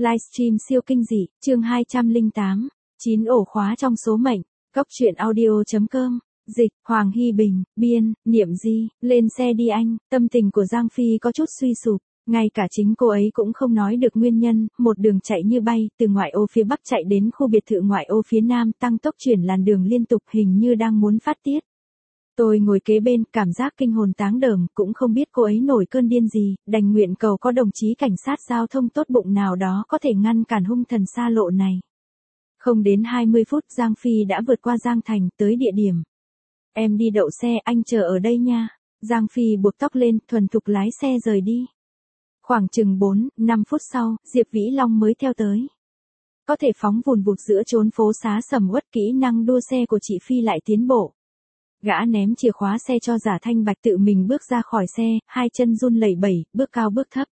Livestream siêu kinh dị, chương 208, 9 ổ khóa trong số mệnh, Cốc truyện audio.com, dịch, Hoàng Hy Bình, biên, Niệm Di, lên xe đi anh, tâm tình của Giang Phi có chút suy sụp, ngay cả chính cô ấy cũng không nói được nguyên nhân, một đường chạy như bay, từ ngoại ô phía bắc chạy đến khu biệt thự ngoại ô phía nam, tăng tốc chuyển làn đường liên tục hình như đang muốn phát tiết. Tôi ngồi kế bên, cảm giác kinh hồn táng đờm, cũng không biết cô ấy nổi cơn điên gì, đành nguyện cầu có đồng chí cảnh sát giao thông tốt bụng nào đó có thể ngăn cản hung thần xa lộ này. Không đến 20 phút Giang Phi đã vượt qua Giang Thành, tới địa điểm. Em đi đậu xe, anh chờ ở đây nha. Giang Phi buộc tóc lên, thuần thục lái xe rời đi. Khoảng chừng 4-5 phút sau, Diệp Vĩ Long mới theo tới. Có thể phóng vùn vụt giữa chốn phố xá sầm uất, kỹ năng đua xe của chị Phi lại tiến bộ. Gã ném chìa khóa xe cho Giả Thanh Bạch tự mình bước ra khỏi xe, hai chân run lẩy bẩy, bước cao bước thấp.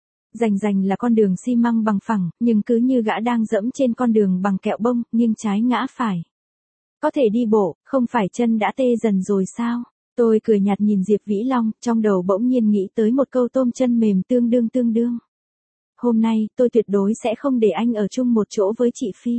Rành là con đường xi măng bằng phẳng, nhưng cứ như gã đang dẫm trên con đường bằng kẹo bông, nghiêng trái ngã phải. Có thể đi bộ, không phải chân đã tê dần rồi sao? Tôi cười nhạt nhìn Diệp Vĩ Long, trong đầu bỗng nhiên nghĩ tới một câu tôm chân mềm tương đương. Hôm nay, tôi tuyệt đối sẽ không để anh ở chung một chỗ với chị Phi.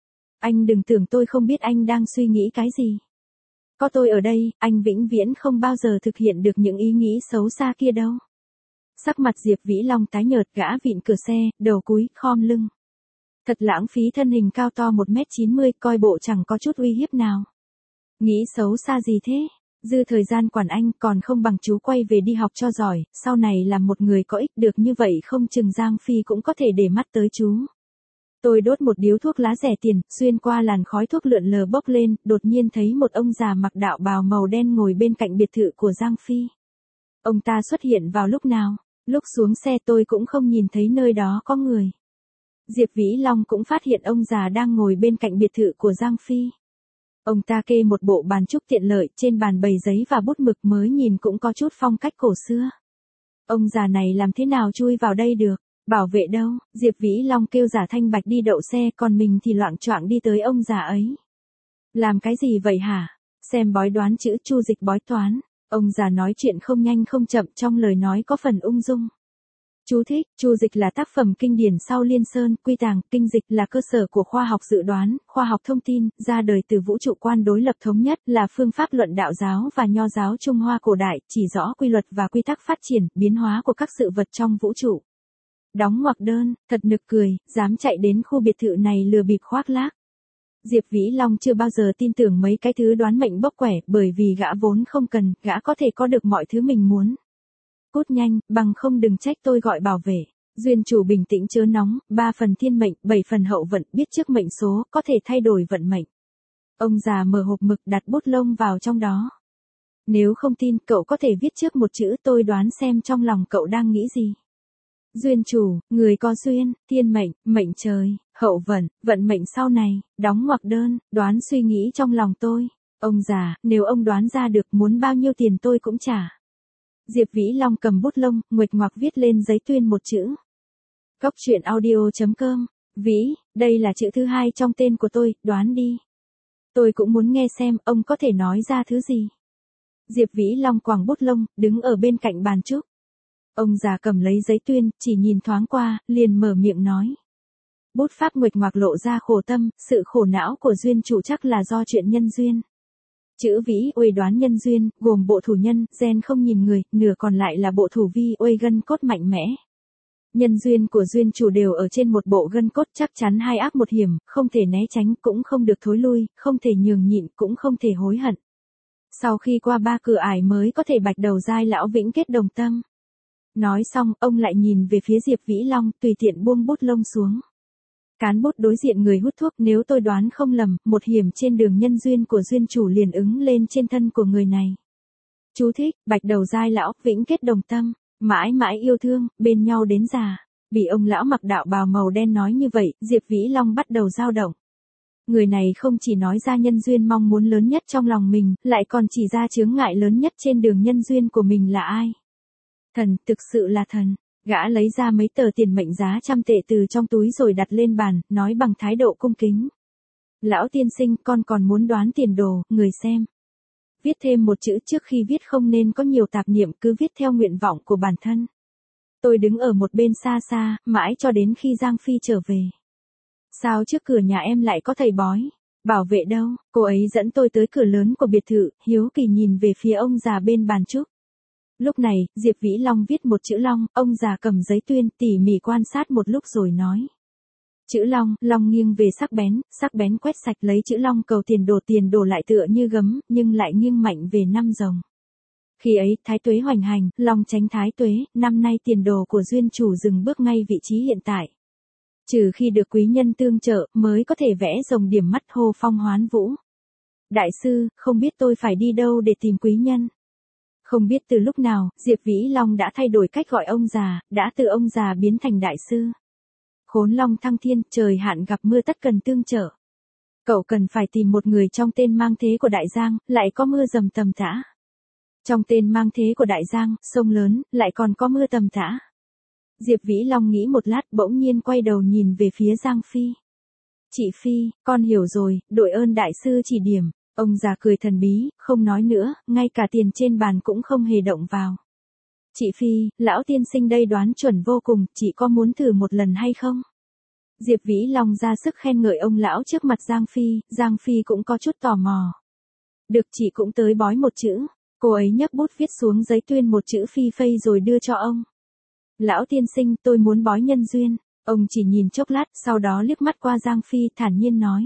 Anh đừng tưởng tôi không biết anh đang suy nghĩ cái gì. Có tôi ở đây, anh vĩnh viễn không bao giờ thực hiện được những ý nghĩ xấu xa kia đâu. Sắc mặt Diệp Vĩ Long tái nhợt, gã vịn cửa xe, đầu cúi, khom lưng. Thật lãng phí, thân hình cao to 1m90, coi bộ chẳng có chút uy hiếp nào. Nghĩ xấu xa gì thế? Dư thời gian quản anh còn không bằng chú quay về đi học cho giỏi, sau này làm một người có ích, được như vậy không chừng Giang Phi cũng có thể để mắt tới chú. Tôi đốt một điếu thuốc lá rẻ tiền, xuyên qua làn khói thuốc lượn lờ bốc lên, đột nhiên thấy một ông già mặc đạo bào màu đen ngồi bên cạnh biệt thự của Giang Phi. Ông ta xuất hiện vào lúc nào? Lúc xuống xe tôi cũng không nhìn thấy nơi đó có người. Diệp Vĩ Long cũng phát hiện ông già đang ngồi bên cạnh biệt thự của Giang Phi. Ông ta kê một bộ bàn trúc tiện lợi, trên bàn bày giấy và bút mực, mới nhìn cũng có chút phong cách cổ xưa. Ông già này làm thế nào chui vào đây được? Bảo vệ đâu? Diệp Vĩ Long kêu Giả Thanh Bạch đi đậu xe, còn mình thì loạng choạng đi tới ông già ấy. Làm cái gì vậy hả? Xem bói đoán chữ, chu dịch bói toán. Ông già nói chuyện không nhanh không chậm, trong lời nói có phần ung dung. Chú thích, chu dịch là tác phẩm kinh điển sau Liên Sơn, Quy Tàng, kinh dịch là cơ sở của khoa học dự đoán, khoa học thông tin, ra đời từ vũ trụ quan đối lập thống nhất, là phương pháp luận đạo giáo và nho giáo Trung Hoa cổ đại, chỉ rõ quy luật và quy tắc phát triển, biến hóa của các sự vật trong vũ trụ. Đóng ngoặc đơn, thật nực cười, dám chạy đến khu biệt thự này lừa bịp khoác lác. Diệp Vĩ Long chưa bao giờ tin tưởng mấy cái thứ đoán mệnh bốc quẻ, bởi vì gã vốn không cần, gã có thể có được mọi thứ mình muốn. Cút nhanh, bằng không đừng trách tôi gọi bảo vệ. Duyên chủ bình tĩnh chớ nóng, 3 phần thiên mệnh, 7 phần hậu vận, biết trước mệnh số, có thể thay đổi vận mệnh. Ông già mở hộp mực, đặt bút lông vào trong đó. Nếu không tin, cậu có thể viết trước một chữ, tôi đoán xem trong lòng cậu đang nghĩ gì. Duyên chủ, người có duyên, thiên mệnh, mệnh trời, hậu vận, vận mệnh sau này, đóng ngoặc đơn, đoán suy nghĩ trong lòng tôi. Ông già, nếu ông đoán ra được, muốn bao nhiêu tiền tôi cũng trả. Diệp Vĩ Long cầm bút lông, nguệch ngoạc viết lên giấy tuyên một chữ. Cốc truyện audio.com, Vĩ, đây là chữ thứ 2 trong tên của tôi, đoán đi. Tôi cũng muốn nghe xem, ông có thể nói ra thứ gì. Diệp Vĩ Long quàng bút lông, đứng ở bên cạnh bàn trúc. Ông già cầm lấy giấy tuyên, chỉ nhìn thoáng qua, liền mở miệng nói. Bút pháp nguệch ngoạc lộ ra khổ tâm, sự khổ não của duyên chủ chắc là do chuyện nhân duyên. Chữ Vĩ uy đoán nhân duyên, gồm bộ thủ nhân, gen không nhìn người, nửa còn lại là bộ thủ vi uy gân cốt mạnh mẽ. Nhân duyên của duyên chủ đều ở trên một bộ gân cốt, chắc chắn hai ác một hiểm, không thể né tránh, cũng không được thối lui, không thể nhường nhịn, cũng không thể hối hận. Sau khi qua 3 cửa ải mới có thể bạch đầu giai lão vĩnh kết đồng tâm. Nói xong, ông lại nhìn về phía Diệp Vĩ Long, tùy tiện buông bút lông xuống. Cán bút đối diện người hút thuốc, nếu tôi đoán không lầm, một hiểm trên đường nhân duyên của duyên chủ liền ứng lên trên thân của người này. Chú thích, bạch đầu giai lão, vĩnh kết đồng tâm, mãi mãi yêu thương, bên nhau đến già. Bị ông lão mặc đạo bào màu đen nói như vậy, Diệp Vĩ Long bắt đầu dao động. Người này không chỉ nói ra nhân duyên mong muốn lớn nhất trong lòng mình, lại còn chỉ ra chướng ngại lớn nhất trên đường nhân duyên của mình là ai. Thần, thực sự là thần. Gã lấy ra mấy tờ tiền mệnh giá 100 tệ từ trong túi rồi đặt lên bàn, nói bằng thái độ cung kính. Lão tiên sinh, con còn muốn đoán tiền đồ, người xem. Viết thêm một chữ, trước khi viết không nên có nhiều tạp niệm, cứ viết theo nguyện vọng của bản thân. Tôi đứng ở một bên xa xa, mãi cho đến khi Giang Phi trở về. Sao trước cửa nhà em lại có thầy bói? Bảo vệ đâu? Cô ấy dẫn tôi tới cửa lớn của biệt thự, hiếu kỳ nhìn về phía ông già bên bàn trúc. Lúc này, Diệp Vĩ Long viết một chữ long, ông già cầm giấy tuyên tỉ mỉ quan sát một lúc rồi nói. Chữ long, long nghiêng về sắc bén quét sạch lấy chữ long cầu tiền đổ lại tựa như gấm, nhưng lại nghiêng mạnh về năm rồng. Khi ấy, thái tuế hoành hành, long tránh thái tuế, năm nay tiền đồ của duyên chủ dừng bước ngay vị trí hiện tại. Trừ khi được quý nhân tương trợ, mới có thể vẽ rồng điểm mắt hô phong hoán vũ. Đại sư, không biết tôi phải đi đâu để tìm quý nhân. Không biết từ lúc nào, Diệp Vĩ Long đã thay đổi cách gọi ông già, đã từ ông già biến thành đại sư. Khốn long thăng thiên, trời hạn gặp mưa tất cần tương trợ. Cậu cần phải tìm một người trong tên mang thế của Đại Giang, lại có mưa dầm tầm tã. Trong tên mang thế của Đại Giang, sông lớn, lại còn có mưa tầm tã. Diệp Vĩ Long nghĩ một lát bỗng nhiên quay đầu nhìn về phía Giang Phi. Chị Phi, con hiểu rồi, đội ơn đại sư chỉ điểm. Ông già cười thần bí, không nói nữa, ngay cả tiền trên bàn cũng không hề động vào. Chị Phi, lão tiên sinh đây đoán chuẩn vô cùng, chị có muốn thử một lần hay không? Diệp Vĩ Long ra sức khen ngợi ông lão trước mặt Giang Phi cũng có chút tò mò. Được, chị cũng tới bói một chữ. Cô ấy nhấc bút viết xuống giấy tuyên một chữ phi phây rồi đưa cho ông. Lão tiên sinh, tôi muốn bói nhân duyên. Ông chỉ nhìn chốc lát, sau đó liếc mắt qua Giang Phi thản nhiên nói.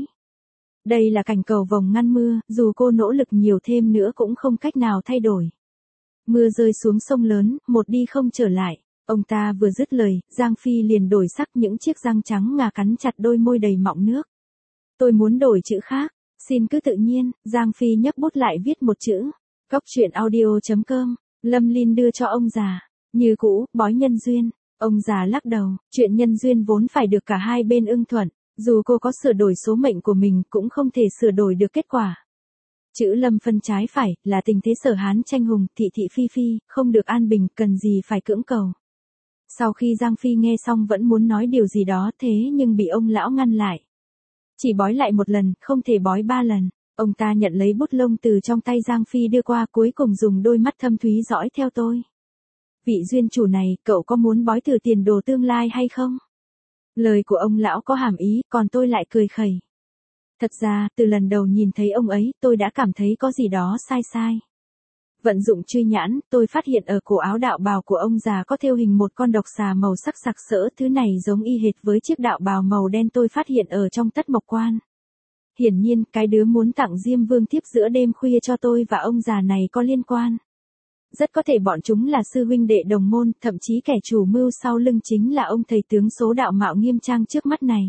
Đây là cảnh cầu vồng ngăn mưa, dù cô nỗ lực nhiều thêm nữa cũng không cách nào thay đổi. Mưa rơi xuống sông lớn, một đi không trở lại. Ông ta vừa dứt lời, Giang Phi liền đổi sắc, những chiếc răng trắng ngà cắn chặt đôi môi đầy mọng nước. Tôi muốn đổi chữ khác, xin cứ tự nhiên. Giang Phi nhấc bút lại viết một chữ. Góc truyện audio.com, Lâm Linh đưa cho ông già. Như cũ, bói nhân duyên. Ông già lắc đầu, chuyện nhân duyên vốn phải được cả hai bên ưng thuận. Dù cô có sửa đổi số mệnh của mình cũng không thể sửa đổi được kết quả. Chữ Lâm phân trái phải, là tình thế sở hán tranh hùng, thị thị phi phi, không được an bình, cần gì phải cưỡng cầu. Sau khi Giang Phi nghe xong vẫn muốn nói điều gì đó thế nhưng bị ông lão ngăn lại. Chỉ bói lại một lần, không thể bói 3 lần. Ông ta nhận lấy bút lông từ trong tay Giang Phi đưa qua, cuối cùng dùng đôi mắt thâm thúy dõi theo tôi. Vị duyên chủ này, cậu có muốn bói thử tiền đồ tương lai hay không? Lời của ông lão có hàm ý, còn tôi lại cười khẩy. Thật ra, từ lần đầu nhìn thấy ông ấy, tôi đã cảm thấy có gì đó sai. Vận dụng truy nhãn, tôi phát hiện ở cổ áo đạo bào của ông già có thêu hình một con độc xà màu sắc sặc sỡ, thứ này giống y hệt với chiếc đạo bào màu đen tôi phát hiện ở trong Tất Mộc Quan. Hiển nhiên, cái đứa muốn tặng Diêm Vương thiếp giữa đêm khuya cho tôi và ông già này có liên quan. Rất có thể bọn chúng là sư huynh đệ đồng môn, thậm chí kẻ chủ mưu sau lưng chính là ông thầy tướng số đạo mạo nghiêm trang trước mắt này.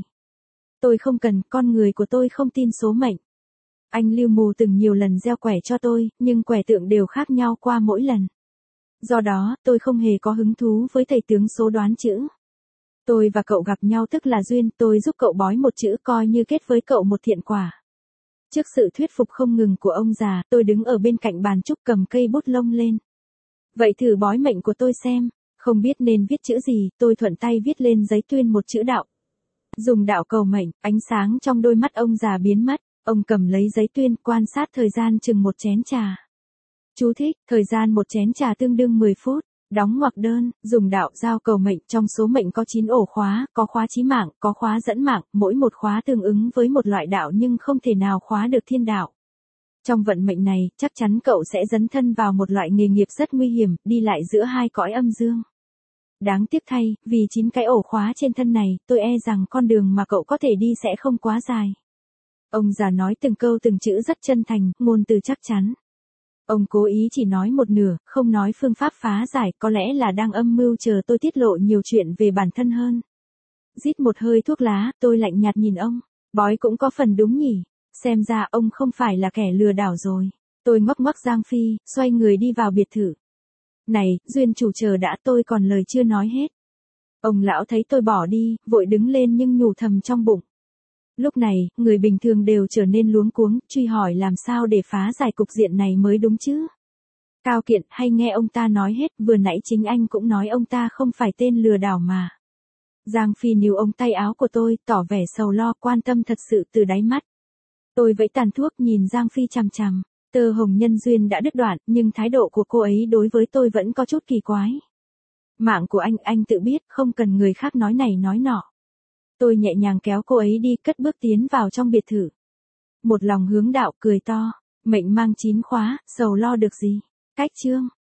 Tôi không cần, con người của tôi không tin số mệnh. Anh Lưu Mù từng nhiều lần gieo quẻ cho tôi, nhưng quẻ tượng đều khác nhau qua mỗi lần. Do đó, tôi không hề có hứng thú với thầy tướng số đoán chữ. Tôi và cậu gặp nhau tức là duyên, tôi giúp cậu bói một chữ coi như kết với cậu một thiện quả. Trước sự thuyết phục không ngừng của ông già, tôi đứng ở bên cạnh bàn trúc cầm cây bút lông lên. Vậy thử bói mệnh của tôi xem, không biết nên viết chữ gì, tôi thuận tay viết lên giấy tuyên một chữ đạo. Dùng đạo cầu mệnh, ánh sáng trong đôi mắt ông già biến mất, ông cầm lấy giấy tuyên, quan sát thời gian chừng một chén trà. Chú thích, thời gian một chén trà tương đương 10 phút. Đóng ngoặc đơn, dùng đạo giao cầu mệnh, trong số mệnh có 9 ổ khóa, có khóa chí mạng, có khóa dẫn mạng, mỗi một khóa tương ứng với một loại đạo nhưng không thể nào khóa được thiên đạo. Trong vận mệnh này, chắc chắn cậu sẽ dấn thân vào một loại nghề nghiệp rất nguy hiểm, đi lại giữa hai cõi âm dương. Đáng tiếc thay, vì 9 cái ổ khóa trên thân này, tôi e rằng con đường mà cậu có thể đi sẽ không quá dài. Ông già nói từng câu từng chữ rất chân thành, ngôn từ chắc chắn. Ông cố ý chỉ nói một nửa, không nói phương pháp phá giải, có lẽ là đang âm mưu chờ tôi tiết lộ nhiều chuyện về bản thân hơn. Rít một hơi thuốc lá, tôi lạnh nhạt nhìn ông. Bói cũng có phần đúng nhỉ. Xem ra ông không phải là kẻ lừa đảo rồi. Tôi ngoắc ngoắc Giang Phi, xoay người đi vào biệt thự. Này, duyên chủ chờ đã, tôi còn lời chưa nói hết. Ông lão thấy tôi bỏ đi, vội đứng lên nhưng nhủ thầm trong bụng. Lúc này, người bình thường đều trở nên luống cuống, truy hỏi làm sao để phá giải cục diện này mới đúng chứ. Cao Kiện, hay nghe ông ta nói hết, vừa nãy chính anh cũng nói ông ta không phải tên lừa đảo mà. Giang Phi níu ống tay áo của tôi, tỏ vẻ sầu lo, quan tâm thật sự từ đáy mắt. Tôi vẫy tàn thuốc nhìn Giang Phi chằm chằm, tơ hồng nhân duyên đã đứt đoạn, nhưng thái độ của cô ấy đối với tôi vẫn có chút kỳ quái. Mạng của anh tự biết, không cần người khác nói này nói nọ. Tôi nhẹ nhàng kéo cô ấy đi, cất bước tiến vào trong biệt thự. Một lòng hướng đạo, cười to. Mệnh mang 9 khóa, sầu lo được gì. Cách chương.